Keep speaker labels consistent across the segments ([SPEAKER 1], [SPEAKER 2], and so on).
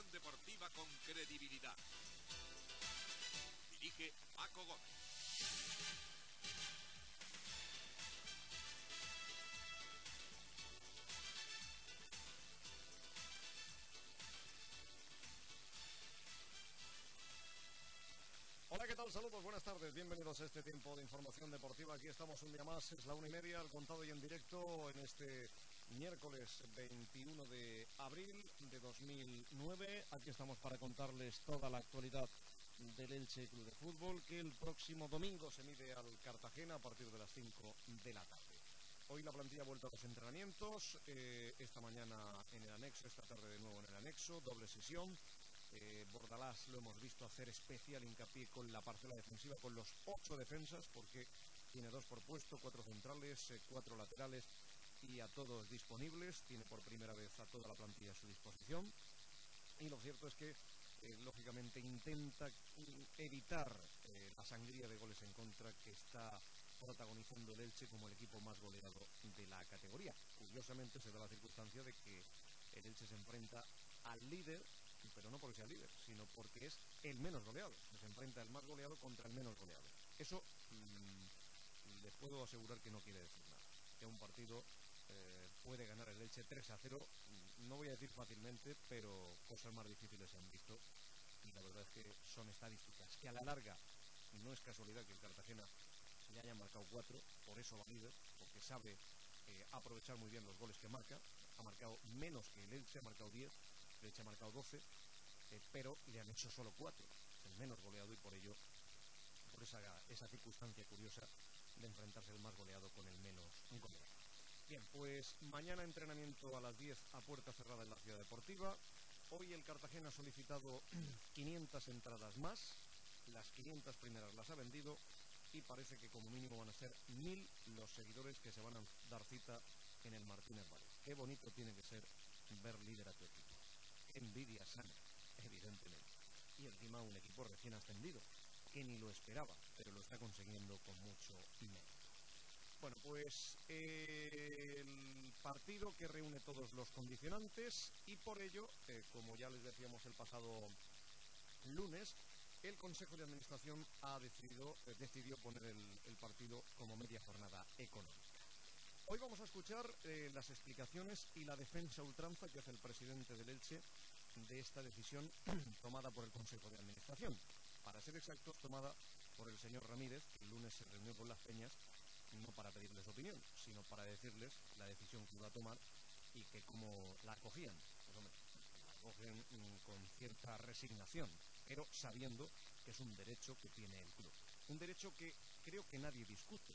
[SPEAKER 1] información deportiva con credibilidad. Dirige Paco Gómez.
[SPEAKER 2] Hola, ¿qué tal? Saludos, buenas tardes, bienvenidos a este tiempo de información deportiva. Aquí estamos un día más, es la 1:30, al contado y en directo en este miércoles 21 de abril de 2009. Aquí estamos para contarles toda la actualidad del Elche Club de Fútbol, que el próximo domingo se mide al Cartagena a partir de las 5 de la tarde. Hoy la plantilla ha vuelto a los entrenamientos, esta mañana en el anexo, esta tarde de nuevo en el anexo, doble sesión. Bordalás lo hemos visto hacer especial hincapié con la parcela defensiva, con los 8 defensas, porque tiene 2 por puesto, 4 centrales, 4 laterales y a todos disponibles. Tiene por primera vez a toda la plantilla a su disposición. Y lo cierto es que, lógicamente, intenta evitar la sangría de goles en contra que está protagonizando el Elche como el equipo más goleado de la categoría. Curiosamente se da la circunstancia de que el Elche se enfrenta al líder, pero no porque sea líder, sino porque es el menos goleado. Se enfrenta el más goleado contra el menos goleado. Eso les puedo asegurar que no quiere decir nada. Que un partido puede ganar el Elche 3-0, no voy a decir fácilmente, pero cosas más difíciles se han visto. Y la verdad es que son estadísticas que a la larga no es casualidad que el Cartagena le haya marcado 4, por eso va líder, porque sabe aprovechar muy bien los goles que marca. Ha marcado menos que el Elche, ha marcado 10, el Elche ha marcado 12, pero le han hecho solo 4, el menos goleado, y por ello, por esa circunstancia curiosa de enfrentarse el más goleado con el menos goleado. Bien, pues mañana entrenamiento a las 10 a puerta cerrada en la Ciudad Deportiva. Hoy el Cartagena ha solicitado 500 entradas más, las 500 primeras las ha vendido y parece que como mínimo van a ser 1000 los seguidores que se van a dar cita en el Martínez Valles. Qué bonito tiene que ser ver líder a tu equipo. Envidia sana, evidentemente. Y encima un equipo recién ascendido, que ni lo esperaba, pero lo está consiguiendo con mucho mérito. Bueno, pues el partido que reúne todos los condicionantes y por ello, como ya les decíamos el pasado lunes, el Consejo de Administración decidió poner el partido como media jornada económica. Hoy vamos a escuchar las explicaciones y la defensa ultranza que hace el presidente del Elche de esta decisión tomada por el Consejo de Administración. Para ser exactos, tomada por el señor Ramírez, que el lunes se reunió con las Peñas, no para pedirles opinión, sino para decirles la decisión que iba a tomar y que cómo la acogían. Pues hombre, la acogen con cierta resignación, pero sabiendo que es un derecho que tiene el club. Un derecho que creo que nadie discute,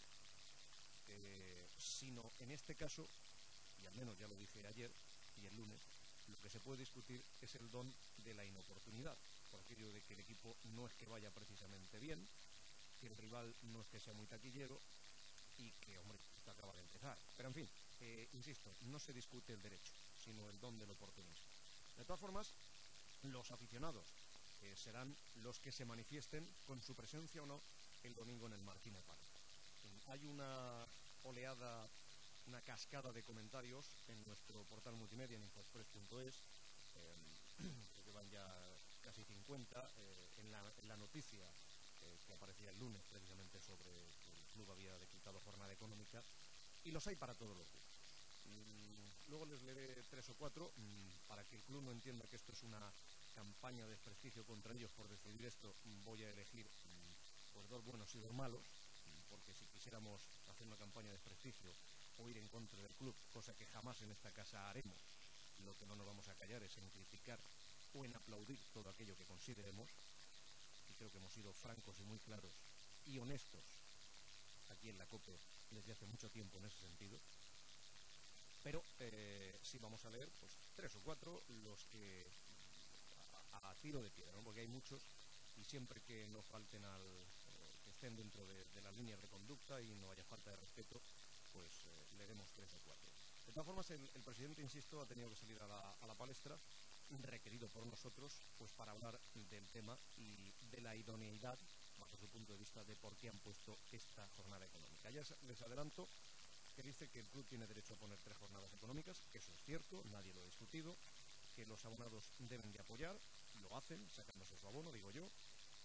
[SPEAKER 2] sino en este caso, y al menos ya lo dije ayer y el lunes, lo que se puede discutir es el don de la inoportunidad, por aquello de que el equipo no es que vaya precisamente bien, que el rival no es que sea muy taquillero y que, hombre, esto acaba de empezar. Pero en fin, insisto, no se discute el derecho, sino el don del oportunismo. De todas formas, los aficionados serán los que se manifiesten con su presencia o no el domingo en el Martínez Valles. Hay una oleada, una cascada de comentarios en nuestro portal multimedia en infoexpress.es, que van ya casi 50, en la noticia que aparecía el lunes precisamente sobre que el club había decretado jornada económica, y los hay para todos los gustos. Luego les leeré 3 o 4 para que el club no entienda que esto es una campaña de desprestigio contra ellos. Por decidir esto voy a elegir pues 2 buenos y 2 malos, porque si quisiéramos hacer una campaña de desprestigio o ir en contra del club, cosa que jamás en esta casa haremos, lo que no nos vamos a callar es en criticar o en aplaudir todo aquello que consideremos, y creo que hemos sido francos y muy claros y honestos aquí en la COPE desde hace mucho tiempo en ese sentido. Pero sí vamos a leer pues 3 o 4 los que a tiro de piedra, ¿no? Porque hay muchos y siempre que no falten que estén dentro de las líneas de conducta y no haya falta de respeto, pues leeremos 3 o 4. De todas formas, el presidente, insisto, ha tenido que salir a la palestra, requerido por nosotros, pues para hablar del tema y de la idoneidad, bajo su punto de vista, de por qué han puesto esta jornada económica. Ya les adelanto que dice que el club tiene derecho a poner 3 jornadas económicas, eso es cierto, nadie lo ha discutido, que los abonados deben de apoyar, lo hacen, sacándose su abono, digo yo.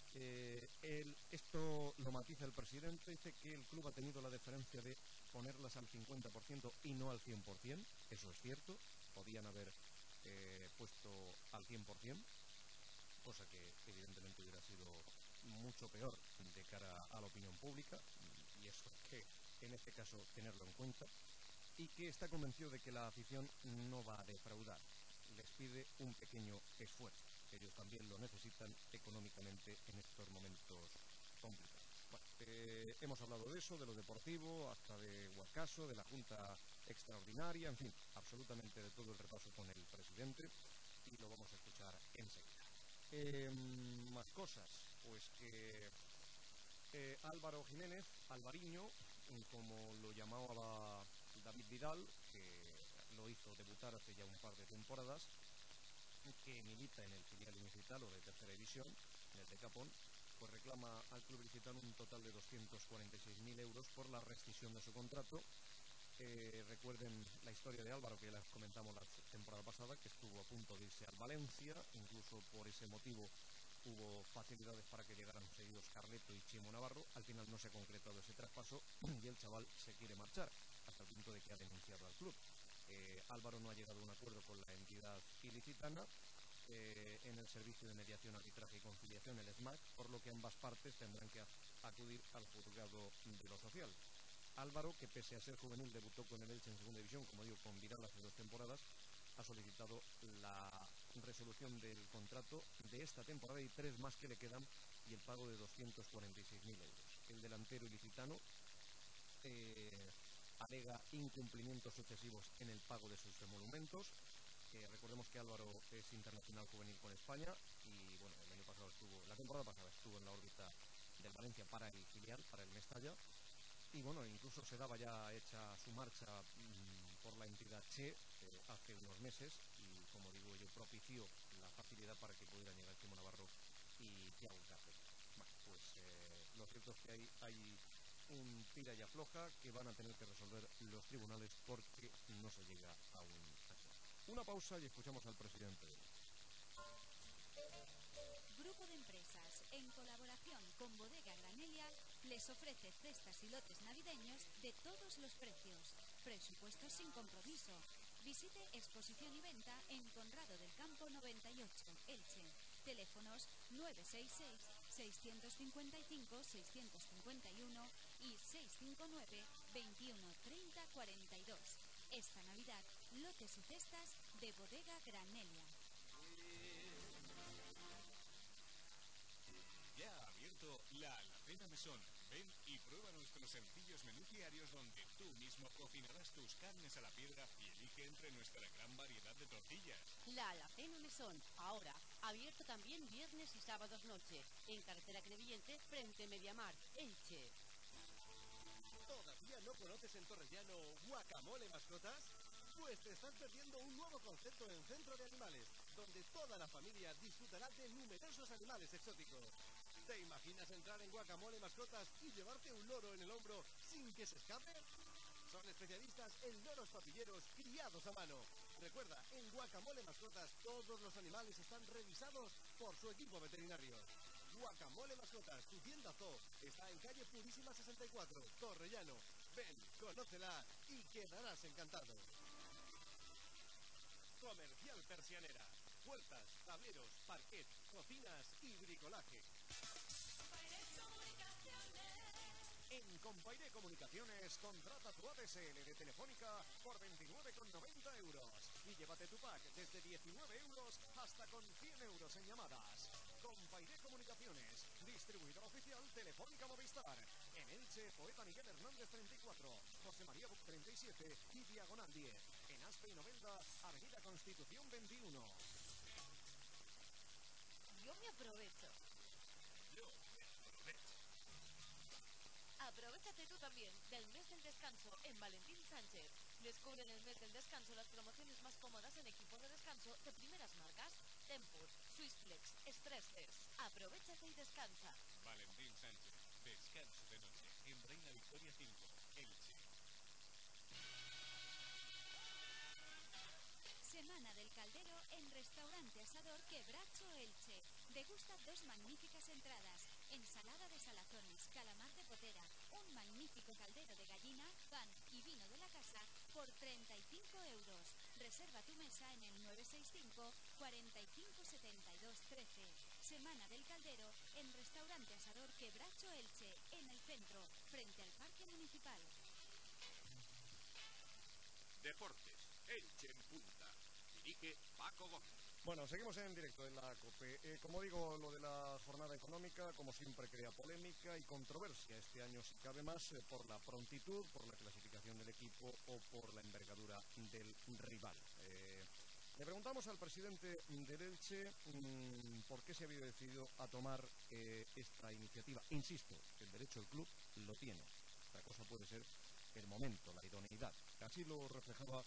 [SPEAKER 2] Esto lo matiza el presidente, dice que el club ha tenido la deferencia de ponerlas al 50% y no al 100%, eso es cierto, podían haber puesto al 100%, cosa que evidentemente hubiera sido mucho peor de cara a la opinión pública, y eso hay que en este caso tenerlo en cuenta, y que está convencido de que la afición no va a defraudar, les pide un pequeño esfuerzo. Ellos también lo necesitan económicamente en estos momentos complicados. Bueno, hemos hablado de eso, de lo deportivo, hasta de Guacaso, de la Junta Extraordinaria, en fin, absolutamente de todo el repaso con el presidente, y lo vamos a escuchar enseguida. Más cosas, pues que Álvaro Jiménez, Alvariño, como lo llamaba David Vidal, que lo hizo debutar hace ya un par de temporadas, que milita en el filial ilicitano de tercera división, en el de Capón, pues reclama al club ilicitano un total de 246.000 euros por la rescisión de su contrato. Recuerden la historia de Álvaro, que ya la comentamos la temporada pasada, que estuvo a punto de irse al Valencia, incluso por ese motivo hubo facilidades para que llegaran cedidos Carleto y Chimo Navarro. Al final no se ha concretado ese traspaso y el chaval se quiere marchar, hasta el punto de que ha denunciado al club. Álvaro no ha llegado a un acuerdo con la entidad ilicitana en el Servicio de Mediación, Arbitraje y Conciliación, el SMAC, por lo que ambas partes tendrán que acudir al juzgado de lo social. Álvaro, que pese a ser juvenil debutó con el Elche en segunda división, como digo, con Vidal hace 2 temporadas, ha solicitado la resolución del contrato de esta temporada y 3 más que le quedan, y el pago de 246.000 euros. El delantero ilicitano alega incumplimientos sucesivos en el pago de sus emolumentos. Recordemos que Álvaro es internacional juvenil con España y bueno, la temporada pasada estuvo en la órbita del Valencia para el filial, para el Mestalla, y bueno, incluso se daba ya hecha su marcha por la entidad Che hace unos meses, y como digo, ello propició la facilidad para que pudieran llegar Chimo Navarro y Thiago Carleto. Bueno, pues lo cierto es que hay un tira y afloja que van a tener que resolver los tribunales porque no se llega a un acuerdo. Una pausa y escuchamos al presidente del Elche.
[SPEAKER 3] Grupo de Empresas, en colaboración con Bodega Granelia, les ofrece cestas y lotes navideños de todos los precios. Presupuestos sin compromiso. Visite exposición y venta en Conrado del Campo 98, Elche. Teléfonos 966-655-651 y 659 21 30 42. Esta Navidad, lotes y cestas de Bodega Granelia.
[SPEAKER 1] Ya ha abierto la Alacena Mesón. Ven y prueba nuestros sencillos menús diarios donde tú mismo cocinarás tus carnes a la piedra y elige entre nuestra gran variedad de tortillas.
[SPEAKER 4] La Alacena Mesón, ahora abierto también viernes y sábados noche, en carretera Crevillente, frente Mediamar, Elche.
[SPEAKER 5] ¿Todavía no conoces en Torrellano Guacamole Mascotas? Pues te estás perdiendo un nuevo concepto en Centro de Animales, donde toda la familia disfrutará de numerosos animales exóticos. ¿Te imaginas entrar en Guacamole Mascotas y llevarte un loro en el hombro sin que se escape? Son especialistas en loros papilleros criados a mano. Recuerda, en Guacamole Mascotas todos los animales están revisados por su equipo veterinario. Guacamole Mascotas, tu tienda zoo, está en calle Purísima 64, Torrellano. Ven, conócela y quedarás encantado. Comercial Persianera. Puertas, tableros, parquet, cocinas y bricolaje.
[SPEAKER 2] En Compairé Comunicaciones, contrata tu ADSL de Telefónica por 29,90 euros y llévate tu pack desde 19 euros hasta con 100 euros en llamadas. Compairé Comunicaciones, distribuidor oficial Telefónica Movistar. En Elche, Poeta Miguel Hernández 34, José María Buc 37 y Diagonal 10. En Aspe y Novelda, Avenida Constitución 21.
[SPEAKER 4] Yo me aprovecho. Aprovechate tú también del mes del descanso en Valentín Sánchez. Descubre en el mes del descanso las promociones más cómodas en equipos de descanso de primeras marcas. Tempur, Swissflex, Stressless. Aprovechate y descansa.
[SPEAKER 1] Valentín Sánchez, descanso de noche en Reina Victoria 5, Elche.
[SPEAKER 3] Semana del Caldero en Restaurante Asador Quebracho Elche. Degusta 2 magníficas entradas, ensalada de salazones, calamar de potera, un magnífico caldero de gallina, pan y vino de la casa por 35 euros. Reserva tu mesa en el 965 45 72 13. Semana del Caldero en Restaurante Asador Quebracho Elche, en el centro, frente al Parque Municipal.
[SPEAKER 1] Deportes, Elche en punta. Dirige Paco Gómez.
[SPEAKER 2] Bueno, seguimos en directo en la COPE. Como digo, lo de la jornada económica, como siempre, crea polémica y controversia. Este año, si cabe más, por la prontitud, por la clasificación del equipo o por la envergadura del rival. Le preguntamos al presidente del Elche por qué se había decidido a tomar esta iniciativa. Insisto, el derecho del club lo tiene. La cosa puede ser el momento, la idoneidad. Así lo reflejaba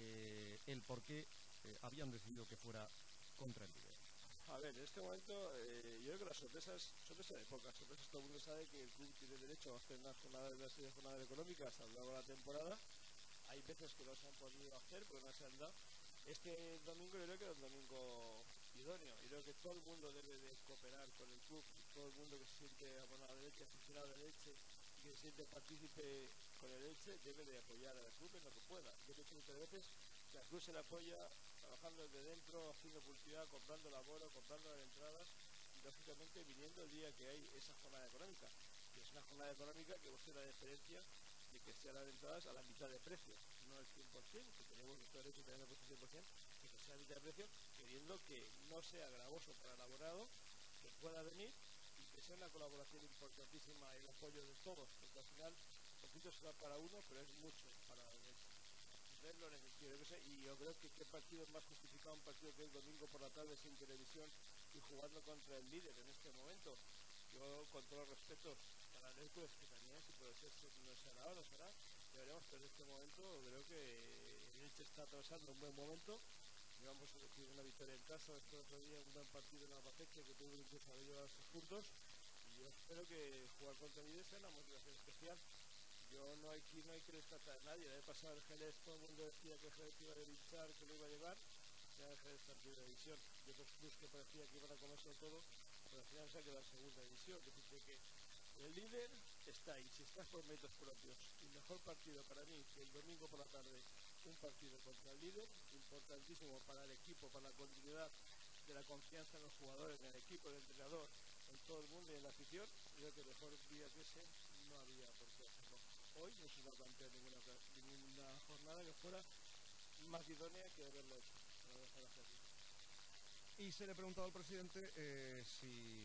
[SPEAKER 2] el por qué habían decidido que fuera contra el líder.
[SPEAKER 6] A ver, en este momento yo creo que las sorpresas de pocas. Sorpresas, todo el mundo sabe que el club tiene derecho a hacer una serie de jornadas económicas a lo largo de la temporada. Hay veces que no se han podido hacer porque no se han dado. Este domingo yo creo que era un domingo idóneo. Yo creo que todo el mundo debe de cooperar con el club. Todo el mundo que se siente abonado de Elche, aficionado de Elche y que se siente partícipe con el Elche debe de apoyar al club en lo que pueda. Yo he dicho muchas veces que al club se le apoya trabajando desde dentro, haciendo publicidad, comprando el abono, comprando las entradas y lógicamente viniendo el día que hay esa jornada económica. Que es una jornada económica que busca la diferencia de que sean las entradas a la mitad de precio, no al 100%, que tenemos nuestro derecho a tener el precio 100%, que sea a la mitad de precio, queriendo que no sea gravoso para el abonado, que pueda venir y que sea una colaboración importantísima y el apoyo de todos, porque al final poquito será para uno, pero es mucho para el derecho. Entonces lo necesito, y yo creo que qué partido es más justificado un partido que es domingo por la tarde sin televisión y jugando contra el líder en este momento. Yo, con todos los respetos para el Hércules, que también, si puede ser, no será o no será, ya veremos, pero en este momento creo que el Elche está atravesando un buen momento. Llevamos una victoria en casa, después otro día un buen partido en Albacete que tuvo incluso de llevar 6 puntos. Y yo espero que jugar contra el líder sea una motivación especial. Yo no hay que descartar a nadie. El año pasado el Jerez, todo el mundo decía que el Jerez iba a luchar, que lo iba a llevar. Ya el Jerez está en primera división. Y otros clubes que parecía que iban a comerse todo, pero al final se ha quedado en segunda división. Es decir, que el líder está ahí. Si estás por méritos propios, el mejor partido para mí que el domingo por la tarde, un partido contra el líder, importantísimo para el equipo, para la continuidad de la confianza en los jugadores, en el equipo, en el entrenador, en todo el mundo y en la afición. Creo que mejor día que ese no había por qué hacerlo. Hoy no se va a plantear ninguna jornada que fuera más idónea que haberlo hecho, para dejar hacerlo.
[SPEAKER 2] Y se le preguntaba al presidente si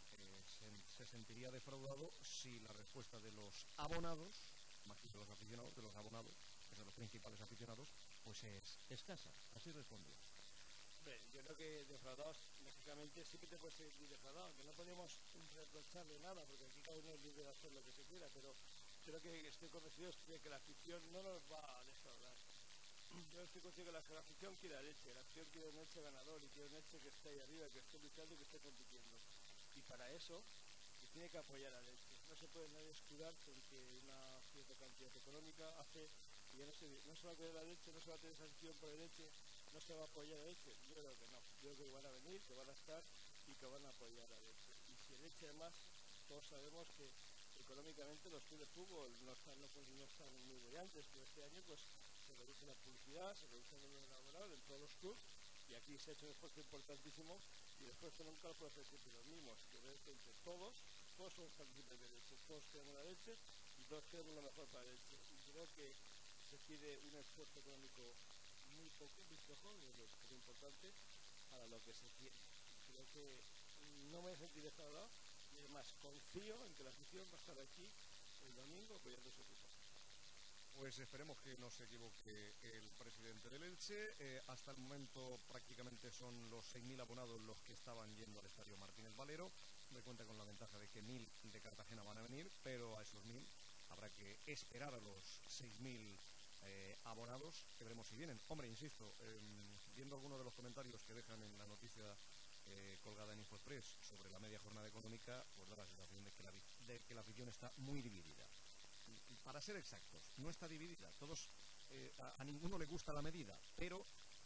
[SPEAKER 2] se sentiría defraudado si la respuesta de los abonados, más que de los aficionados, de los abonados, que son los principales aficionados, pues es escasa. Así respondía.
[SPEAKER 6] Yo creo que defraudados, lógicamente, siempre te puedes sentir defraudado, que no podemos reprocharle nada, porque aquí cada uno es libre de hacer lo que se quiera, pero creo que estoy convencido de que la afición no nos va a defraudar. Yo estoy convencido que la afición quiere a Elche, la afición quiere un Elche ganador y quiere un Elche que esté ahí arriba, que esté luchando y que esté compitiendo. Y para eso se tiene que apoyar al Elche. No se puede nadie escudar porque una cierta cantidad económica hace que ya no se va a apoyar al Elche, no se va a tener esa afición por el Elche, no se va a apoyar al Elche. Yo creo que no. Yo creo que van a venir, que van a estar y que van a apoyar al Elche. Y si el Elche además, todos sabemos que económicamente los clubes de fútbol no están muy brillantes, pero este año pues se reduce la publicidad, se reduce el número laboral en todos los clubes y aquí se ha hecho un esfuerzo importantísimo y el esfuerzo nunca lo puede hacer siempre los mismos. Yo creo que entre todos somos partícipes de Elche, todos queremos la Elche y todos queremos lo mejor para el Elche. Y creo que se pide un esfuerzo económico muy poco, muy flojo, pero importante para lo que se quiere. Creo que no me sentiré defraudado y además confío en que la afición va a estar aquí el domingo apoyando a su equipo.
[SPEAKER 2] Pues esperemos que no se equivoque el presidente del Elche. Hasta el momento prácticamente son los 6.000 abonados los que estaban yendo al estadio Martínez Valero. Me cuenta con la ventaja de que 1.000 de Cartagena van a venir, pero a esos 1.000 habrá que esperar a los 6.000 abonados, que veremos si vienen. Hombre, insisto, viendo algunos de los comentarios que dejan en la noticia colgada en InfoExpress sobre la media jornada económica, pues da la sensación de que la afición está muy dividida. Para ser exactos, no está dividida. A ninguno le gusta la medida, pero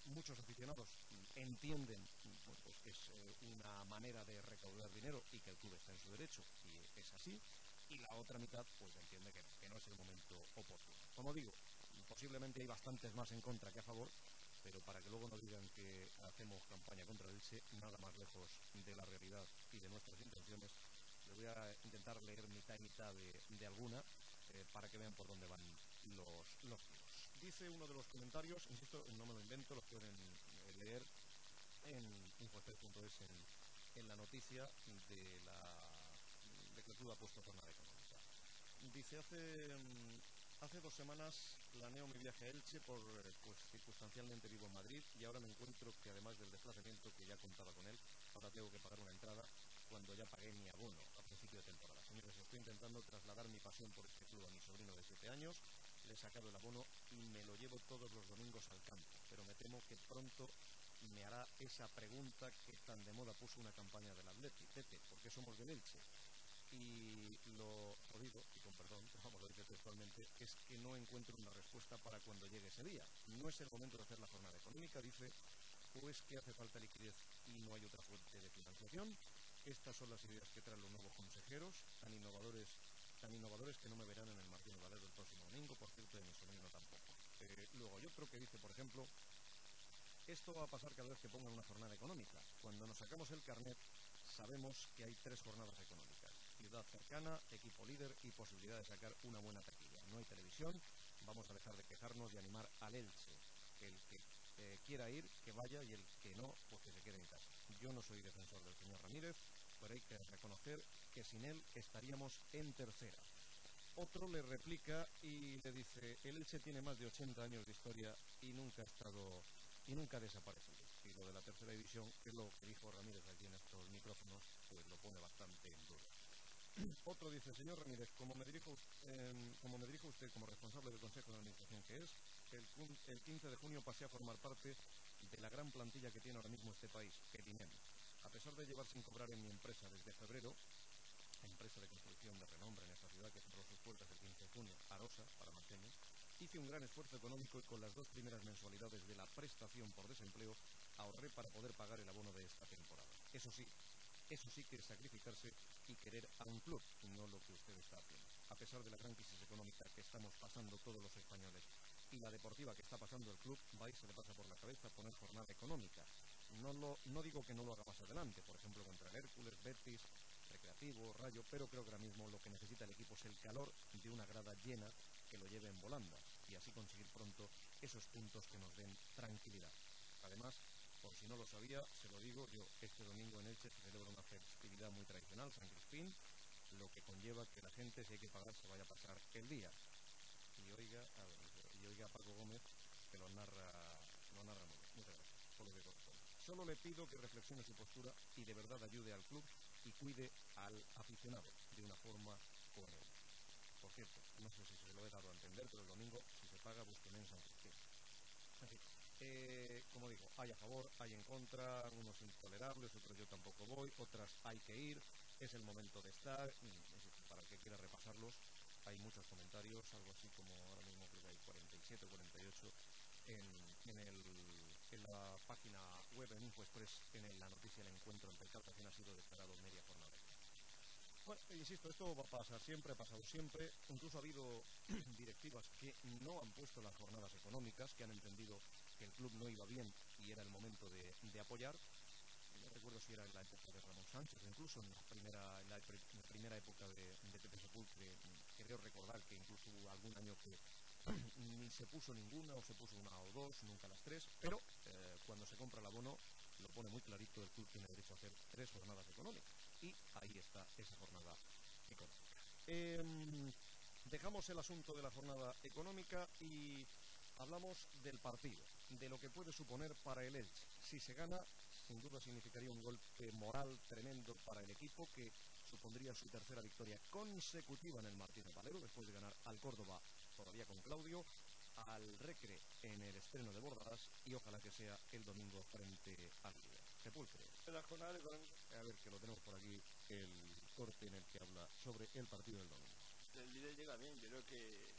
[SPEAKER 2] muchos aficionados entienden bueno, pues que es una manera de recaudar dinero y que el club está en su derecho, y es así, y la otra mitad pues entiende que no es el momento oportuno. Como digo, posiblemente hay bastantes más en contra que a favor, pero para que luego no digan que hacemos campaña contra el Elche, nada más lejos de la realidad y de nuestras intenciones. Les voy a intentar leer mitad y mitad de alguna para que vean por dónde van los tiros. Dice uno de los comentarios, insisto, no me lo invento, los pueden leer en infosport.es en la noticia de que el club ha puesto jornada económica. Dice, hace 2 semanas planeo mi viaje a Elche pues circunstancialmente vivo en Madrid y ahora me encuentro que además del desplazamiento que ya contaba con él, ahora tengo que pagar una entrada cuando ya pagué mi abono a principio de temporada. Señores, estoy intentando trasladar mi pasión por este club a mi sobrino de 7 años, le he sacado el abono y me lo llevo todos los domingos al campo, pero me temo que pronto me hará esa pregunta que tan de moda puso una campaña del Atleti: Tete, ¿por qué somos del Elche? Y lo digo, y con perdón, pero vamos, lo dice textualmente, es que no encuentro una respuesta para cuando llegue ese día. No es el momento de hacer la jornada económica, dice, o es que hace falta liquidez y no hay otra fuente de financiación. Estas son las ideas que traen los nuevos consejeros, tan innovadores que no me verán en el Martínez Valero el próximo domingo, por cierto, de mi sobrino tampoco. Luego hay otro que dice, por ejemplo, esto va a pasar cada vez que pongan una jornada económica. Cuando nos sacamos el carnet, sabemos que hay 3 jornadas económicas: ciudad cercana, equipo líder y posibilidad de sacar una buena taquilla. No hay televisión, vamos a dejar de quejarnos y animar al Elche. El que quiera ir, que vaya, y el que no, pues que se quede en casa. Yo no soy defensor del señor Ramírez, pero hay que reconocer que sin él estaríamos en tercera. Otro le replica y le dice, el Elche tiene más de 80 años de historia y nunca ha desaparecido. Y lo de la tercera división, que es lo que dijo Ramírez aquí en estos micrófonos, pues lo pone bastante en duda. Otro dice, señor Ramírez, como me dirijo usted como responsable del Consejo de Administración que es, el 15 de junio pasé a formar parte de la gran plantilla que tiene ahora mismo este país, el INEM. A pesar de llevar sin cobrar en mi empresa desde febrero, empresa de construcción de renombre en esta ciudad que cerró sus puertas el 15 de junio, Arosa, para Marceño, hice un gran esfuerzo económico y con las 2 primeras mensualidades de la prestación por desempleo ahorré para poder pagar el abono de esta temporada. Eso sí que es sacrificarse y querer a un club, no lo que usted está haciendo. A pesar de la gran crisis económica que estamos pasando todos los españoles y la deportiva que está pasando el club, va y se le pasa por la cabeza poner jornada económica. No digo que no lo haga más adelante, por ejemplo contra el Hércules, Betis, Recreativo, Rayo, pero creo que ahora mismo lo que necesita el equipo es el calor de una grada llena que lo lleve en volandas y así conseguir pronto esos puntos que nos den tranquilidad. Además, por si no lo sabía, se lo digo, yo este domingo en Elche se celebra una festividad muy tradicional, San Crispín, lo que conlleva que la gente, si hay que pagar, se vaya a pasar el día. Y oiga a Paco Gómez, que lo narra muy bien. Muchas gracias por lo que corresponde. Solo le pido que reflexione su postura y de verdad ayude al club y cuide al aficionado de una forma coherente. Por cierto, no sé si se lo he dado a entender, pero el domingo, si se paga, búsqueme en San Crispín. En fin, como digo, hay a favor, hay en contra, unos intolerables, otros yo tampoco voy, otras hay que ir, es el momento de estar, para el que quiera repasarlos, hay muchos comentarios, algo así como ahora mismo creo que hay 47 o 48 en la página web en InfoExpress, en la noticia del encuentro entre Caltación ha sido declarado media jornada económica. Bueno, insisto, esto va a pasar siempre, ha pasado siempre, incluso ha habido directivas que no han puesto las jornadas económicas, que han entendido que el club no iba bien y era el momento de apoyar. No recuerdo si era en la época de Ramón Sánchez, incluso en la primera época de Pepe Sepulcre, creo recordar que incluso hubo algún año que ni se puso ninguna o se puso una o dos, nunca las 3, pero cuando se compra el abono lo pone muy clarito, el club tiene derecho a hacer 3 jornadas económicas y ahí está esa jornada económica. Dejamos el asunto de la jornada económica y hablamos del partido, de lo que puede suponer para el Elche. Si se gana, sin duda significaría un golpe moral tremendo para el equipo, que supondría su tercera victoria consecutiva en el Martínez Valero, después de ganar al Córdoba todavía con Claudio, al Recre en el estreno de Bordadas y ojalá que sea el domingo frente al líder. Sepulcre.
[SPEAKER 6] La jornada económica.
[SPEAKER 2] A ver, que lo tenemos por aquí, el corte en el que habla sobre el partido del domingo.
[SPEAKER 6] El líder llega bien, yo creo que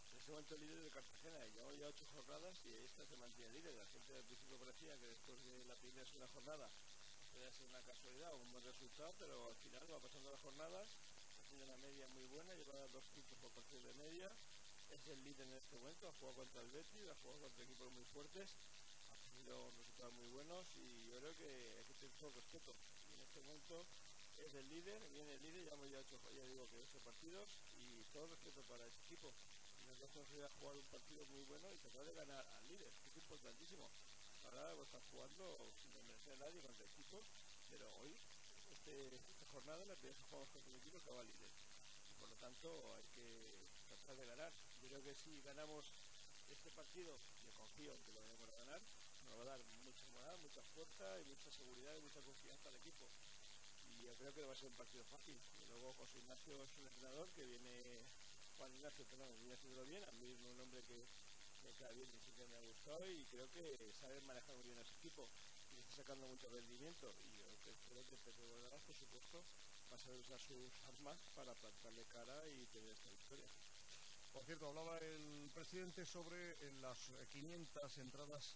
[SPEAKER 6] En este momento el líder de Cartagena, llevamos ya 8 jornadas y esta se mantiene líder. La gente al principio parecía que después de la primera y segunda jornada podría ser una casualidad o un buen resultado, pero al final va pasando las jornadas, haciendo una media muy buena, lleva 2 puntos por partido de media. Es el líder en este momento, ha jugado contra el Betis, ha jugado contra equipos muy fuertes, ha tenido resultados muy buenos y yo creo que hay que tener todo respeto. Y en este momento es el líder, viene el líder, llevamos ya 8 partidos y todo respeto para ese equipo. Nosotros conseguimos jugar un partido muy bueno y tratar de ganar al líder, que es importantísimo. Ahora están jugando sin desmerecer a nadie contra equipos, pero hoy, esta jornada, la primera que jugamos contra un equipo que va líder. Y por lo tanto, hay que tratar de ganar. Yo creo que si ganamos este partido, yo confío en que lo vamos a ganar, nos va a dar mucha moral, mucha fuerza y mucha seguridad y mucha confianza al equipo. Y yo creo que va a ser un partido fácil. Y luego José Ignacio es un entrenador que viene, Juan Ignacio, perdón, viene haciéndolo bien. A mí es un hombre que me cae bien y siempre me ha gustado y creo que sabe manejar muy bien a ese equipo y le está sacando mucho rendimiento. Y yo espero que Pepe Bordalás, por supuesto, va a saber usar sus armas para plantarle cara y tener esta victoria.
[SPEAKER 2] Por cierto, hablaba el presidente sobre las 500 entradas,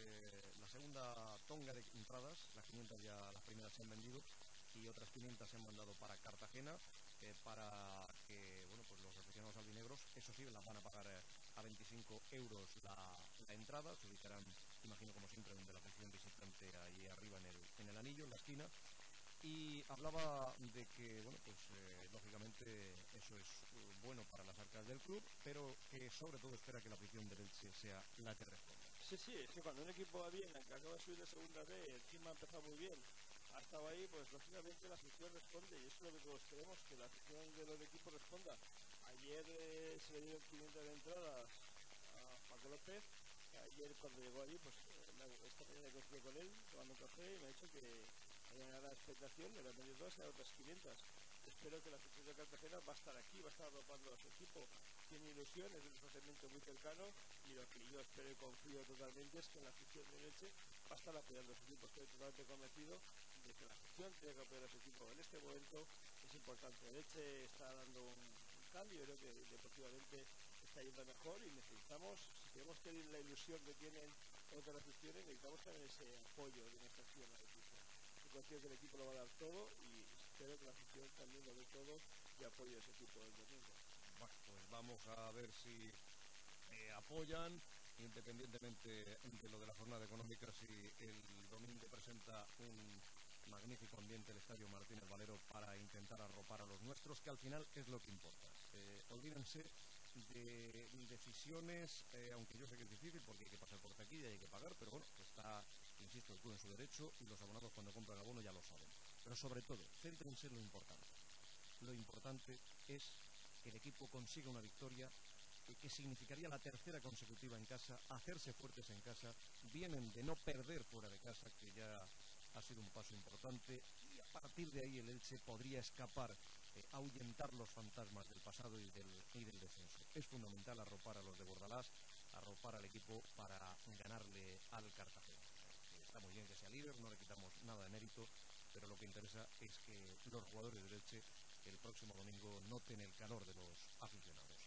[SPEAKER 2] la segunda tonga de entradas, las 500 ya, las primeras se han vendido y otras 500 se han mandado para Cartagena, para que, bueno, pues los aficionados albinegros, eso sí, las van a pagar a 25 euros la entrada, se ubicarán, imagino como siempre, donde la afición visitante, ahí arriba en el anillo, en la esquina. Y hablaba de que, bueno, pues lógicamente eso es bueno para las arcas del club, pero que sobre todo espera que la afición del Elche sea la que responda.
[SPEAKER 6] Sí, es que cuando un equipo va bien, que acaba de subir de segunda B, encima ha empezado muy bien, ha estado ahí, pues lógicamente la afición responde y eso es lo que todos queremos, que la afición de los equipos responda. Ayer se le dieron 500 de entradas a Paco López. Ayer cuando llegó allí, pues esta mañana he coincidido con él tomando un café y me ha dicho que hay una gran expectación de las medias dos y a otras 500. Espero que la afición de Cartagena va a estar aquí, va a estar arropando a su equipo. Tiene ilusión, es un desplazamiento muy cercano y lo que yo espero y confío totalmente es que la afición de Leche va a estar apoyando a su equipo. Estoy totalmente convencido de que la afición tiene que apoyar a su equipo. En este momento es importante. Leche está dando un cambio, creo que deportivamente está yendo mejor y necesitamos, si queremos tener la ilusión que tienen otras aficiones, necesitamos tener ese apoyo de nuestra afición al equipo. Yo confío que el equipo lo va a dar todo y espero que la afición también lo dé todo y apoye a ese equipo el domingo.
[SPEAKER 2] Bueno, pues vamos a ver si apoyan, independientemente de lo de la jornada económica, si el domingo presenta un magnífico ambiente el Estadio Martínez Valero para intentar arropar a los nuestros, que al final es lo que importa. Olvídense de decisiones, aunque yo sé que es difícil porque hay que pasar por taquilla y hay que pagar, pero bueno, está, insisto, el club en su derecho y los abonados cuando compran abono ya lo saben. Pero sobre todo, céntrense en lo importante. Lo importante es que el equipo consiga una victoria que significaría la tercera consecutiva en casa, hacerse fuertes en casa, vienen de no perder fuera de casa, que ya ha sido un paso importante, y a partir de ahí el Elche podría escapar, ahuyentar los fantasmas del pasado y del descenso. Es fundamental arropar a los de Bordalás, arropar al equipo para ganarle al Cartagena. Está muy bien que sea líder, no le quitamos nada de mérito, pero lo que interesa es que los jugadores del Elche el próximo domingo noten el calor de los aficionados.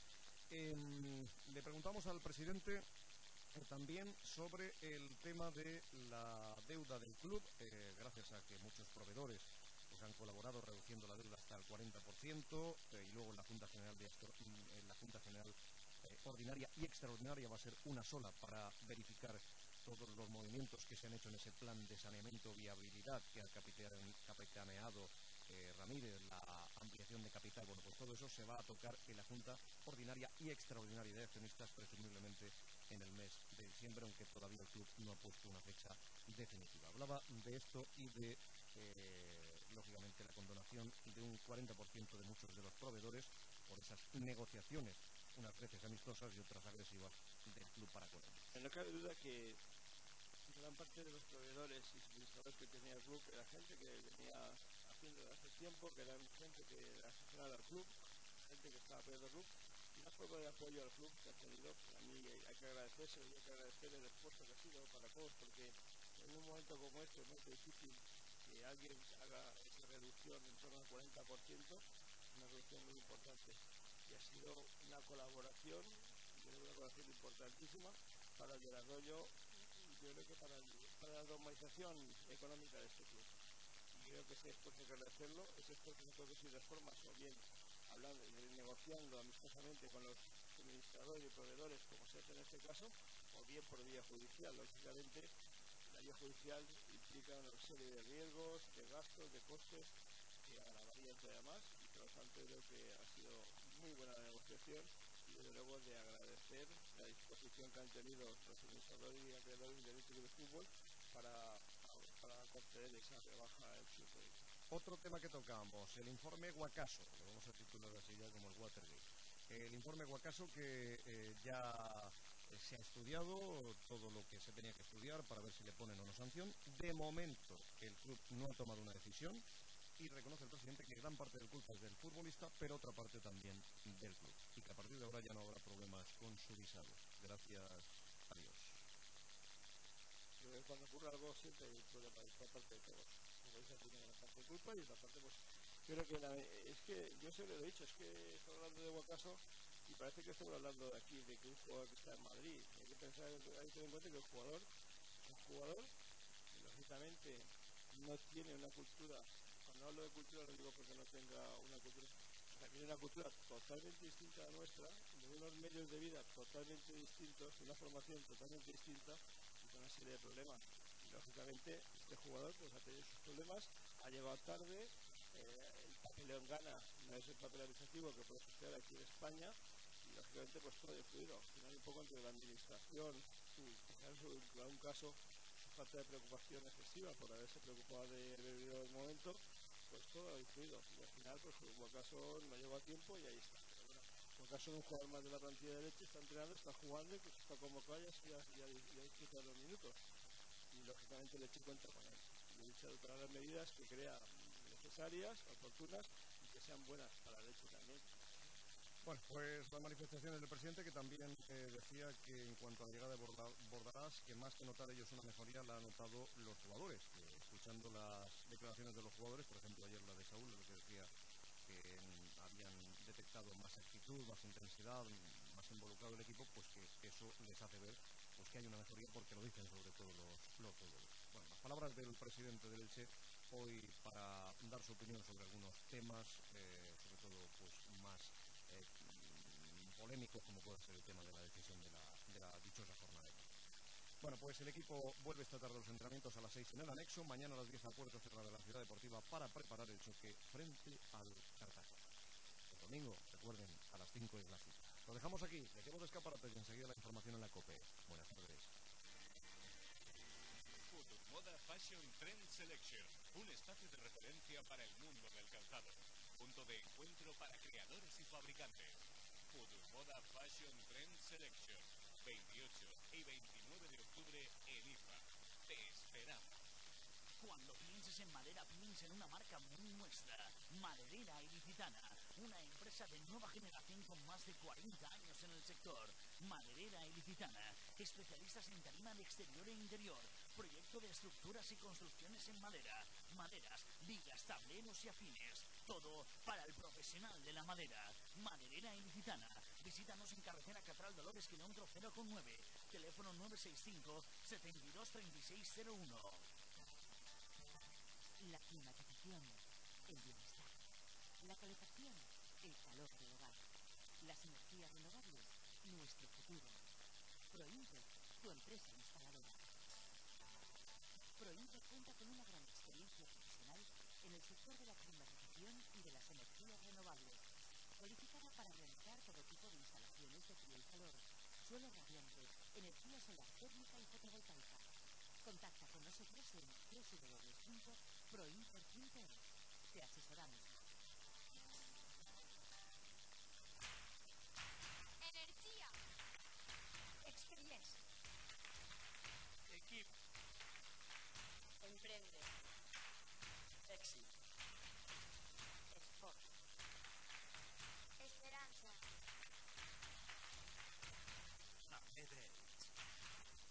[SPEAKER 2] Le preguntamos al presidente también sobre el tema de la deuda del club, gracias a que muchos proveedores pues, han colaborado reduciendo la deuda hasta el 40%, y luego en la Junta General, ordinaria y extraordinaria va a ser una sola para verificar todos los movimientos que se han hecho en ese plan de saneamiento viabilidad que ha capitaneado Ramírez, la ampliación de capital. Bueno, pues todo eso se va a tocar en la Junta Ordinaria y Extraordinaria de Accionistas, presumiblemente en el mes de diciembre, aunque todavía el club no ha puesto una fecha definitiva. Hablaba de esto y de, lógicamente, la condonación de un 40% de muchos de los proveedores por esas negociaciones, unas veces amistosas y otras agresivas, del club para con ellos.
[SPEAKER 6] No cabe duda que gran parte de los proveedores y suministradores que tenía el club era gente que venía haciendo desde hace tiempo, que eran gente que era aficionada al club, gente que estaba apoyando al club, y una forma de apoyo al club que ha tenido, a mí hay que agradecerse y hay que agradecer el esfuerzo que ha sido para todos, porque en un momento como este es muy difícil que alguien haga esa reducción en torno al 40%, una reducción muy importante, y ha sido una colaboración tiene una colaboración importantísima para el desarrollo, yo creo que para la normalización económica de este club. Y creo que ese esfuerzo hay que agradecerlo, ese esfuerzo se puede conseguir de dos formas, o bien hablando, negociando amistosamente con los suministradores y proveedores, como se hace en este caso, o bien por vía judicial. Lógicamente, la vía judicial implica una serie de riesgos, de gastos, de costes, que agravarían todavía más, y por lo tanto creo que ha sido muy buena la negociación y desde luego de agradecer la disposición que han tenido los suministradores y acreedores del club de fútbol para conceder esa rebaja en su crédito.
[SPEAKER 2] Otro tema que tocamos, el informe Guacaso, lo vamos a titular así ya como el Watergate. El informe Guacaso que ya se ha estudiado todo lo que se tenía que estudiar para ver si le ponen o no sanción. De momento el club no ha tomado una decisión y reconoce el presidente que gran parte del culpa es del futbolista, pero otra parte también del club. Y que a partir de ahora ya no habrá problemas con su visado. Gracias a Dios.
[SPEAKER 6] Cuando ocurre algo siempre hay un problema por parte de todos. Como dice, tiene una parte de culpa y otra parte, pues, yo creo que es que yo siempre lo he dicho, es que estoy hablando de Guacaso y parece que estamos hablando de aquí, de que un jugador que está en Madrid. Hay que pensar, hay que tener en cuenta que el jugador es un jugador que lógicamente no tiene una cultura. Cuando hablo de cultura no digo porque no tenga una cultura, o sea, tiene una cultura totalmente distinta a la nuestra, de unos medios de vida totalmente distintos, una formación totalmente distinta, una serie de problemas. Y lógicamente este jugador pues ha tenido sus problemas, ha llegado tarde, el papeleo en Ghana no es el papel administrativo que puede suceder aquí en España y lógicamente pues todo ha influido. Al final un poco entre la administración, en un caso su falta de preocupación excesiva por haberse preocupado de haber vivido el momento, pues todo ha influido. Y al final pues en un caso no llegó a tiempo y ahí está. En el caso de un jugador más de la plantilla de leche, está entrenando, está jugando, pues está convocado ya disfruta los minutos. Y lógicamente Leche cuenta con él. Y Leche adoptará las medidas que crea necesarias, oportunas y que sean buenas para Leche también.
[SPEAKER 2] Bueno, pues las manifestaciones del presidente que también decía que en cuanto a la llegada de Bordalás, que más que notar ellos una mejoría la han notado los jugadores. Escuchando las declaraciones de los jugadores, por ejemplo ayer la de Saúl, lo que decía que habían detectado más actitud, más intensidad, más involucrado el equipo, pues que eso les hace ver pues que hay una mejoría porque lo dicen sobre todo los futbolistas. Bueno, las palabras del presidente del Elche hoy para dar su opinión sobre algunos temas, sobre todo pues más polémicos como puede ser el tema de la decisión de la dichosa jornada de partido. Bueno, pues el equipo vuelve esta tarde a los entrenamientos a las 6 en el anexo, mañana a las 10 a puerta cerrada de la Ciudad Deportiva para preparar el choque frente al Cartagena. El domingo, recuerden, a las 5 es la cita. Lo dejamos aquí, dejemos de escaparates y enseguida la información en la COPE. Buenas tardes.
[SPEAKER 1] Moda Fashion Trend Selection, un espacio de referencia para el mundo del calzado, punto de encuentro para creadores y fabricantes. Moda Fashion Trend Selection, 28 y 29 de octubre en IFA. Te esperamos.
[SPEAKER 7] Cuando pienses en madera, piensa en una marca muy nuestra, Maderera Ilicitana, una empresa de nueva generación con más de 40 años en el sector. Maderera Ilicitana, especialistas en tarima de exterior e interior, proyecto de estructuras y construcciones en madera, maderas, vigas, tableros y afines, todo para el profesional de la madera. Maderera Ilicitana, visítanos en carretera Catral Dolores, kilómetro 0,9, teléfono 965 72 3601.
[SPEAKER 8] La climatización, el bienestar. La calefacción, el calor del hogar. Las energías renovables, nuestro futuro. Prointer, tu empresa instaladora. Prointer cuenta con una gran experiencia profesional en el sector de la climatización y de las energías renovables, cualificada para realizar todo tipo de instalaciones de frío y calor, suelo radiante, energía solar térmica y fotovoltaica. Contacta con nosotros en www.prointer.es. Te asesoramos.